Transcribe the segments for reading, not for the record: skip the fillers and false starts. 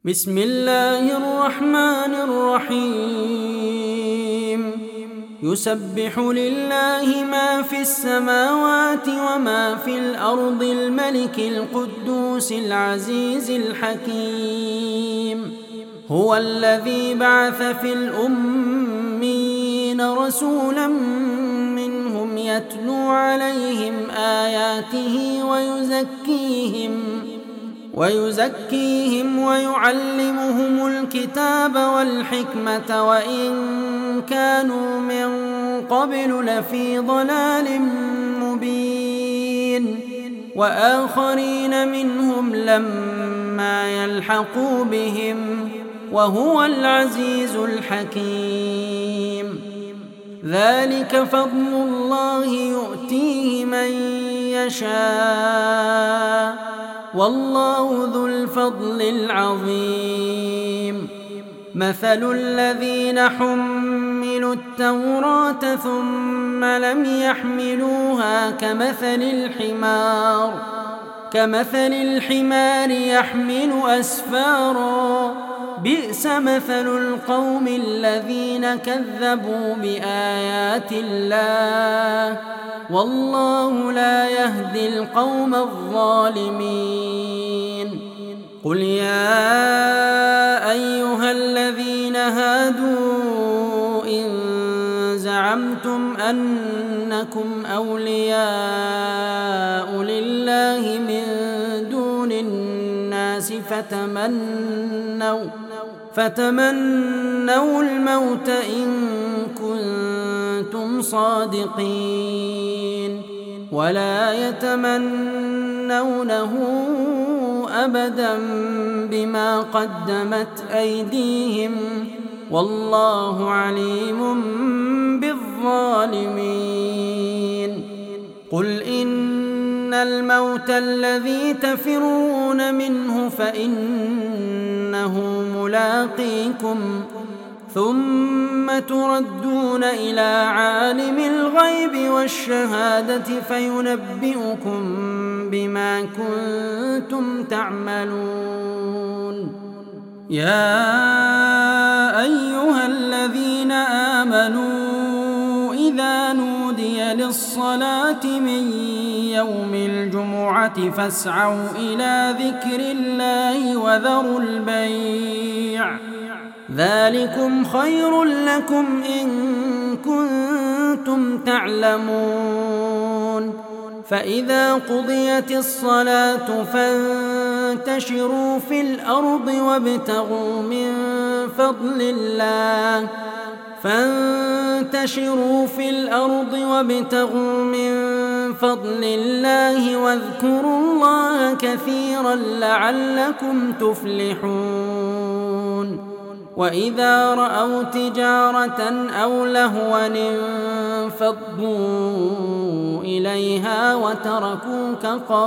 بسم الله الرحمن الرحيم يسبح لله ما في السماوات وما في الأرض الملك القدوس العزيز الحكيم هو الذي بعث في الأميين رسولا منهم يتلو عليهم آياته ويزكيهم ويعلمهم الكتاب والحكمة وإن كانوا من قبل لفي ضلال مبين وآخرين منهم لما يلحقوا بهم وهو العزيز الحكيم ذلك فضل الله يؤتيه من يشاء والله ذو الفضل العظيم مثل الذين حملوا التوراة ثم لم يحملوها كمثل الحمار يحمل أسفارا بئس مثل القوم الذين كذبوا بآيات الله والله لا يهدي القوم الظالمين قل يا أيها الذين هادوا إن زعمتم أنكم أولياء لله من دون الناس فتمنوا الموت إن كنتم صادقين ولا يتمنونه أبدا بما قدمت أيديهم والله عليم بالظالمين قل إن الموت الذي تفرون منه فإنه ملاقيكم ثم تردون إلى عالم الغيب والشهادة فينبئكم بما كنتم تعملون يا أيها الذين آمنوا إذا نودي للصلاة من يوم الجمعة فاسعوا إلى ذكر الله وذروا البيع ذلكم خير لكم إن كنتم تعلمون فإذا قضيت الصلاة فانتشروا في الأرض وابتغوا من فضل الله واذكروا الله كثيرا لعلكم تفلحون وإذا رأوا تجارة أو لهوا انفضوا إليها وتركوك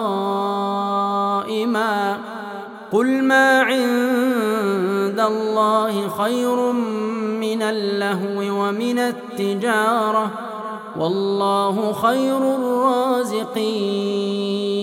قائما قل ما عند الله خير من اللهو ومن التجارة والله خير الرازقين